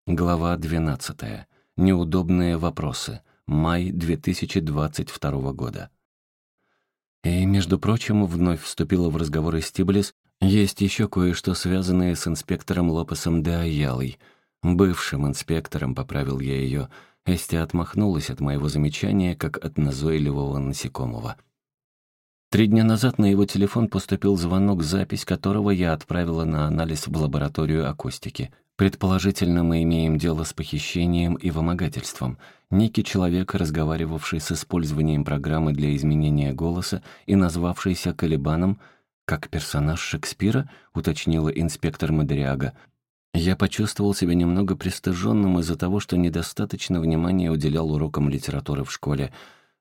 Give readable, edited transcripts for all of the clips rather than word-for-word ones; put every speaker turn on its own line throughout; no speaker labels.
Глава 12. Неудобные вопросы. Май 2022 года. И, между прочим, вновь вступила в разговор Стиблис, есть еще кое-что, связанное с инспектором Лопесом де Аялой. Бывшим инспектором, поправил я ее. Эсти отмахнулась от моего замечания, как от назойливого насекомого. 3 дня назад на его телефон поступил звонок, запись которого я отправила на анализ в лабораторию акустики. Предположительно, мы имеем дело с похищением и вымогательством. Некий человек, разговаривавший с использованием программы для изменения голоса и назвавшийся Калибаном, как персонаж Шекспира, уточнила инспектор Мадриага. Я почувствовал себя немного пристыженным из-за того, что недостаточно внимания уделял урокам литературы в школе.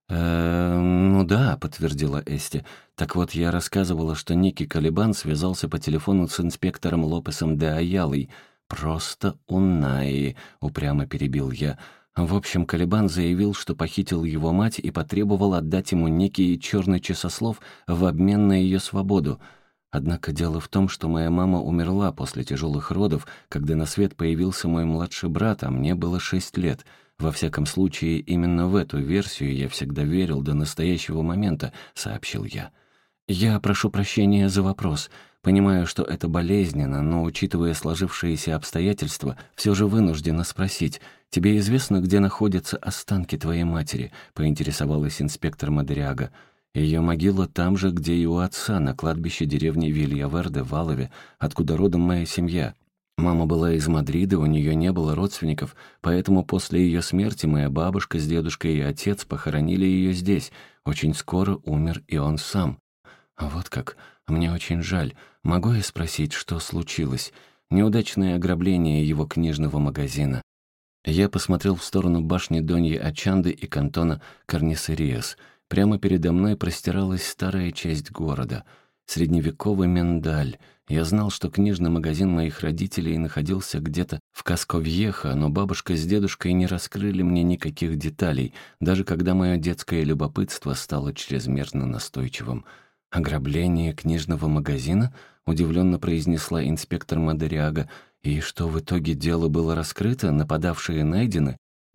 «Ну да», — подтвердила Эсти. «Так вот, я рассказывала, что некий Калибан связался по телефону с инспектором Лопесом де Аялой. Просто Унаи», — упрямо перебил я. В общем, Калибан заявил, что похитил его мать и потребовал отдать ему некий черный часослов в обмен на ее свободу. Однако дело в том, что моя мама умерла после тяжелых родов, когда на свет появился мой младший брат, а мне было 6 лет. Во всяком случае, именно в эту версию я всегда верил до настоящего момента, сообщил я. Я прошу прощения за вопрос. Понимаю, что это болезненно, но, учитывая сложившиеся обстоятельства, все же вынуждена спросить. Тебе известно, где находятся останки твоей матери? Поинтересовалась инспектор Мадриага. Ее могила там же, где и у отца, на кладбище деревни Вильяверде в Алове, откуда родом моя семья. Мама была из Мадрида, у нее не было родственников, поэтому после ее смерти моя бабушка с дедушкой и отец похоронили ее здесь. Очень скоро умер и он сам. Вот как. Мне очень жаль. Могу я спросить, что случилось? Неудачное ограбление его книжного магазина. Я посмотрел в сторону башни Доньи Ачанды и кантона Карнисериас. Прямо передо мной простиралась старая часть города. Средневековый миндаль. Я знал, что книжный магазин моих родителей находился где-то в Касковьехо, но бабушка с дедушкой не раскрыли мне никаких деталей, даже когда мое детское любопытство стало чрезмерно настойчивым. «Ограбление книжного магазина?» — удивленно произнесла инспектор Мадриага. «И что, в итоге дело было раскрыто? Нападавшие найдены?»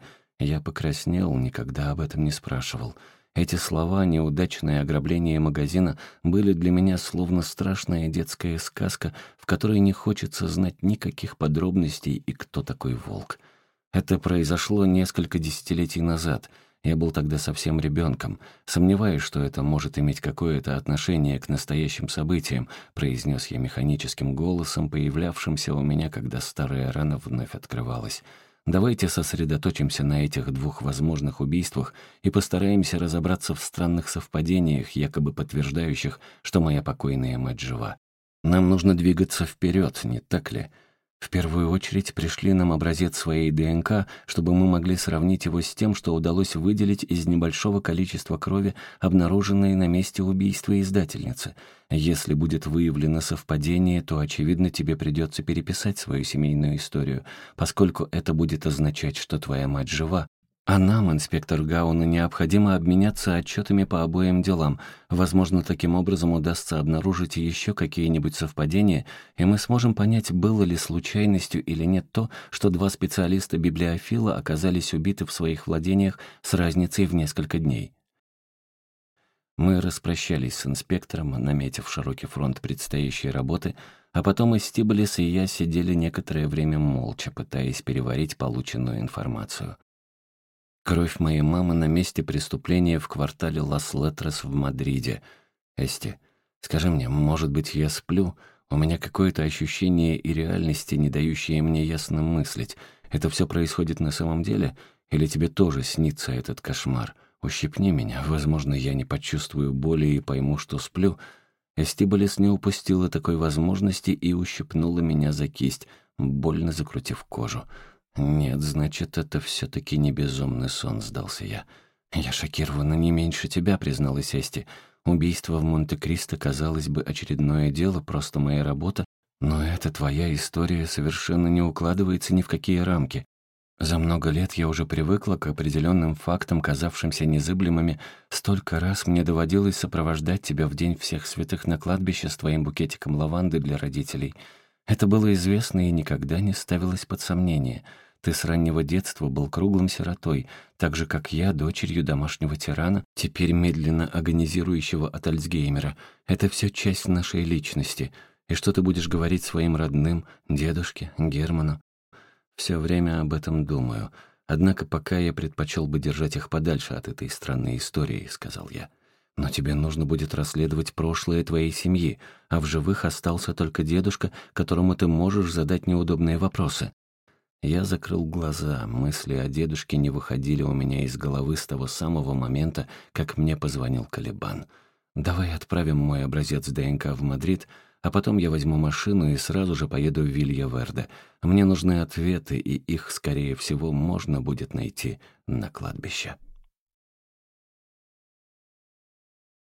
Я покраснел, никогда об этом не спрашивал. Эти слова «неудачное ограбление магазина» были для меня словно страшная детская сказка, в которой не хочется знать никаких подробностей и кто такой волк. Это произошло несколько десятилетий назад. Я был тогда совсем ребенком. Сомневаюсь, что это может иметь какое-то отношение к настоящим событиям, произнес я механическим голосом, появлявшимся у меня, когда старая рана вновь открывалась. Давайте сосредоточимся на этих 2 возможных убийствах и постараемся разобраться в странных совпадениях, якобы подтверждающих, что моя покойная мать жива. Нам нужно двигаться вперед, не так ли? В первую очередь пришли нам образец своей ДНК, чтобы мы могли сравнить его с тем, что удалось выделить из небольшого количества крови, обнаруженной на месте убийства издательницы. Если будет выявлено совпадение, то, очевидно, тебе придется переписать свою семейную историю, поскольку это будет означать, что твоя мать жива. А нам, инспектор Гауна, необходимо обменяться отчетами по обоим делам. Возможно, таким образом удастся обнаружить еще какие-нибудь совпадения, и мы сможем понять, было ли случайностью или нет то, что 2 специалиста-библиофила оказались убиты в своих владениях с разницей в несколько дней. Мы распрощались с инспектором, наметив широкий фронт предстоящей работы, а потом и Стиблис, и я сидели некоторое время молча, пытаясь переварить полученную информацию. Кровь моей мамы на месте преступления в квартале Лас-Летрес в Мадриде. Эсти, скажи мне, может быть, я сплю? У меня какое-то ощущение и реальности, не дающее мне ясно мыслить. Это все происходит на самом деле? Или тебе тоже снится этот кошмар? Ущипни меня, возможно, я не почувствую боли и пойму, что сплю. Эстибалис не упустила такой возможности и ущипнула меня за кисть, больно закрутив кожу. «Нет, значит, это все-таки не безумный сон», — сдался я. «Я шокирована не меньше тебя», — призналась Эсти. «Убийство в Монте-Кристо, казалось бы, очередное дело, просто моя работа, но эта твоя история совершенно не укладывается ни в какие рамки. За много лет я уже привыкла к определенным фактам, казавшимся незыблемыми. Столько раз мне доводилось сопровождать тебя в День всех святых на кладбище с твоим букетиком лаванды для родителей. Это было известно и никогда не ставилось под сомнение. Ты с раннего детства был круглым сиротой, так же, как я, дочерью домашнего тирана, теперь медленно агонизирующего от Альцгеймера. Это все часть нашей личности. И что ты будешь говорить своим родным, дедушке, Герману? Все время об этом думаю. Однако пока я предпочел бы держать их подальше от этой странной истории», — сказал я. «Но тебе нужно будет расследовать прошлое твоей семьи, а в живых остался только дедушка, которому ты можешь задать неудобные вопросы». Я закрыл глаза, мысли о дедушке не выходили у меня из головы с того самого момента, как мне позвонил Калибан. «Давай отправим мой образец ДНК в Мадрид, а потом я возьму машину и сразу же поеду в Вилья-Верде. Мне нужны ответы, и их, скорее всего, можно будет найти на кладбище».